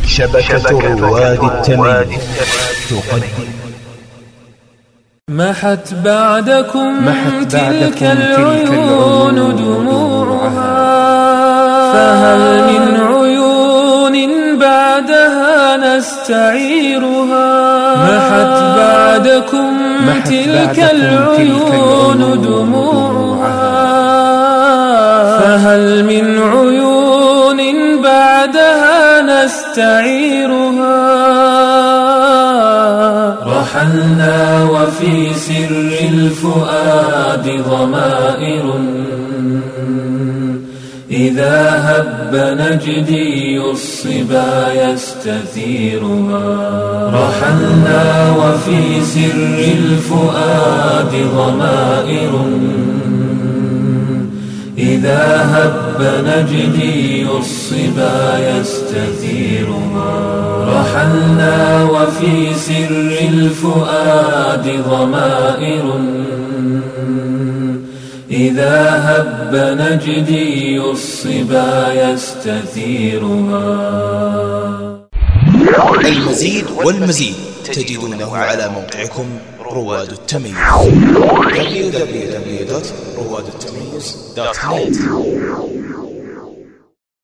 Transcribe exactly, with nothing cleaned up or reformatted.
شبكة رواد التمييز تقدم محت بعدكم محت تلك العيون دموعها، فهل من عيون بعدها نستعيرها؟ محت بعدكم تلك العيون دموعها، فهل من عيون بعدها نستعيرها؟ رحلنا وفي سر الفؤاد ضمائر، إذا هب نجدي الصبا يستثيرها. رحلنا وفي سر الفؤاد ضمائر، إذا هب نجدي الصبا يستثيرها. رحلنا وفي سر الفؤاد ضمائر، إذا هب نجدي الصبا يستثيرها. المزيد والمزيد تجدونه على موقعكم رواد التمييز دبليو دبليو دبليو دوت رواد التمييز دوت نت.